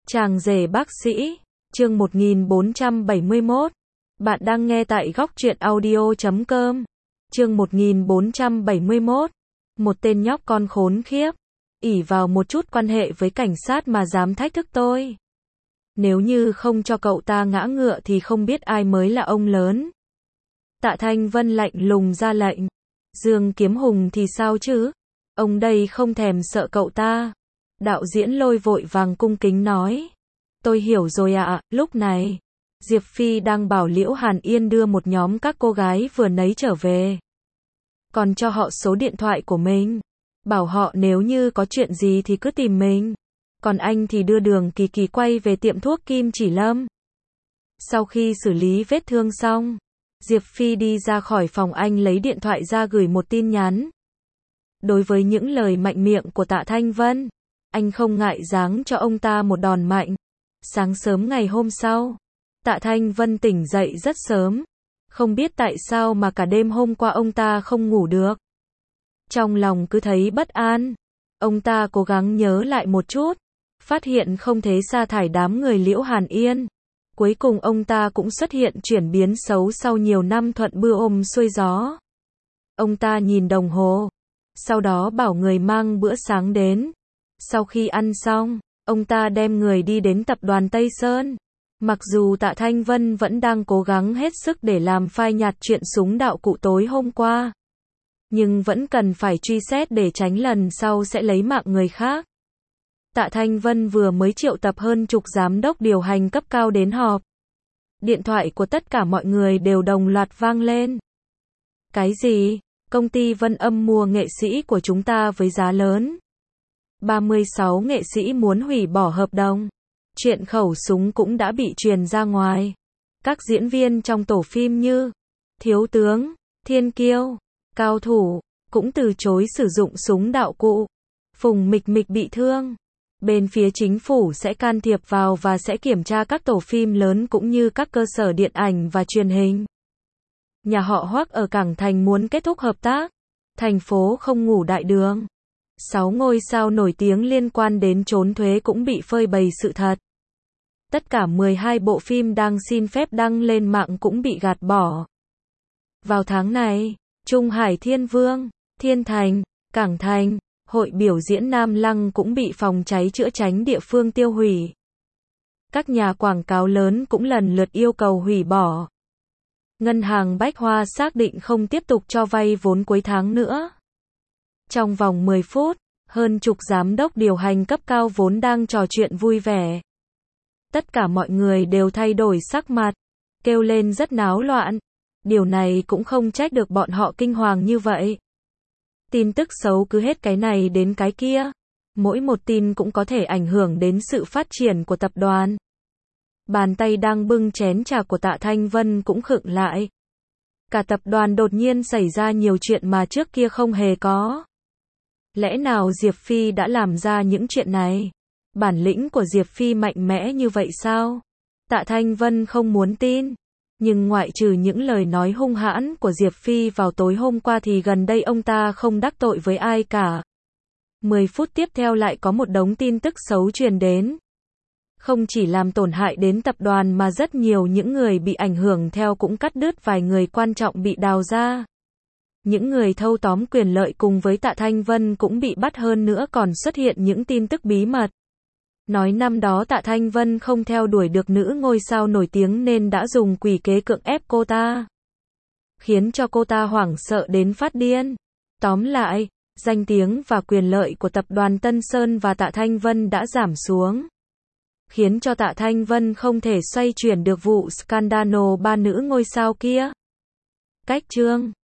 Chàng rể bác sĩ, chương 1471. Bạn đang nghe tại góc truyện audio.com. Chương 1471. Một tên nhóc con khốn khiếp, ỷ vào một chút quan hệ với cảnh sát mà dám thách thức tôi. Nếu như không cho cậu ta ngã ngựa thì không biết ai mới là ông lớn. Tạ Thanh Vân lạnh lùng ra lệnh. Dương Kiếm Hùng thì sao chứ? Ông đây không thèm sợ cậu ta. Đạo diễn Lôi vội vàng cung kính nói. Tôi hiểu rồi ạ. Lúc này, Diệp Phi đang bảo Liễu Hàn Yên đưa một nhóm các cô gái vừa nấy trở về. Còn cho họ số điện thoại của mình. Bảo họ nếu như có chuyện gì thì cứ tìm mình. Còn anh thì đưa Đường Kỳ Kỳ quay về tiệm thuốc Kim Chỉ Lâm. Sau khi xử lý vết thương xong, Diệp Phi đi ra khỏi phòng, anh lấy điện thoại ra gửi một tin nhắn. Đối với những lời mạnh miệng của Tạ Thanh Vân, anh không ngại giáng cho ông ta một đòn mạnh. Sáng sớm ngày hôm sau, Tạ Thanh Vân tỉnh dậy rất sớm. Không biết tại sao mà cả đêm hôm qua ông ta không ngủ được. Trong lòng cứ thấy bất an. Ông ta cố gắng nhớ lại một chút, phát hiện không thể sa thải đám người Liễu Hàn Yên. Cuối cùng ông ta cũng xuất hiện chuyển biến xấu sau nhiều năm thuận mưa ôm xuôi gió. Ông ta nhìn đồng hồ, sau đó bảo người mang bữa sáng đến. Sau khi ăn xong, ông ta đem người đi đến tập đoàn Tây Sơn. Mặc dù Tạ Thanh Vân vẫn đang cố gắng hết sức để làm phai nhạt chuyện súng đạo cụ tối hôm qua, nhưng vẫn cần phải truy xét để tránh lần sau sẽ lấy mạng người khác. Tạ Thanh Vân vừa mới triệu tập hơn chục giám đốc điều hành cấp cao đến họp. Điện thoại của tất cả mọi người đều đồng loạt vang lên. Cái gì? Công ty Vân Âm mua nghệ sĩ của chúng ta với giá lớn. 36 nghệ sĩ muốn hủy bỏ hợp đồng. Chuyện khẩu súng cũng đã bị truyền ra ngoài. Các diễn viên trong tổ phim như Thiếu Tướng, Thiên Kiêu, Cao Thủ cũng từ chối sử dụng súng đạo cụ. Phùng Mịch Mịch bị thương. Bên phía chính phủ sẽ can thiệp vào và sẽ kiểm tra các tổ phim lớn cũng như các cơ sở điện ảnh và truyền hình. Nhà họ Hoắc ở Cảng Thành muốn kết thúc hợp tác. Thành phố không ngủ đại đường. 6 ngôi sao nổi tiếng liên quan đến trốn thuế cũng bị phơi bày sự thật. Tất cả 12 bộ phim đang xin phép đăng lên mạng cũng bị gạt bỏ. Vào tháng này, Trung Hải Thiên Vương, Thiên Thành, Cảng Thành, hội biểu diễn Nam Lăng cũng bị phòng cháy chữa cháy địa phương tiêu hủy. Các nhà quảng cáo lớn cũng lần lượt yêu cầu hủy bỏ. Ngân hàng Bách Hoa xác định không tiếp tục cho vay vốn cuối tháng nữa. Trong vòng 10 phút, hơn chục giám đốc điều hành cấp cao vốn đang trò chuyện vui vẻ. Tất cả mọi người đều thay đổi sắc mặt, kêu lên rất náo loạn. Điều này cũng không trách được bọn họ kinh hoàng như vậy. Tin tức xấu cứ hết cái này đến cái kia. Mỗi một tin cũng có thể ảnh hưởng đến sự phát triển của tập đoàn. Bàn tay đang bưng chén trà của Tạ Thanh Vân cũng khựng lại. Cả tập đoàn đột nhiên xảy ra nhiều chuyện mà trước kia không hề có. Lẽ nào Diệp Phi đã làm ra những chuyện này? Bản lĩnh của Diệp Phi mạnh mẽ như vậy sao? Tạ Thanh Vân không muốn tin. Nhưng ngoại trừ những lời nói hung hãn của Diệp Phi vào tối hôm qua thì gần đây ông ta không đắc tội với ai cả. 10 phút tiếp theo lại có một đống tin tức xấu truyền đến. Không chỉ làm tổn hại đến tập đoàn mà rất nhiều những người bị ảnh hưởng theo cũng cắt đứt, vài người quan trọng bị đào ra. Những người thâu tóm quyền lợi cùng với Tạ Thanh Vân cũng bị bắt, hơn nữa còn xuất hiện những tin tức bí mật. Nói năm đó Tạ Thanh Vân không theo đuổi được nữ ngôi sao nổi tiếng nên đã dùng quỷ kế cưỡng ép cô ta. Khiến cho cô ta hoảng sợ đến phát điên. Tóm lại, danh tiếng và quyền lợi của tập đoàn Tân Sơn và Tạ Thanh Vân đã giảm xuống. Khiến cho Tạ Thanh Vân không thể xoay chuyển được vụ scandal ba nữ ngôi sao kia. Cách chương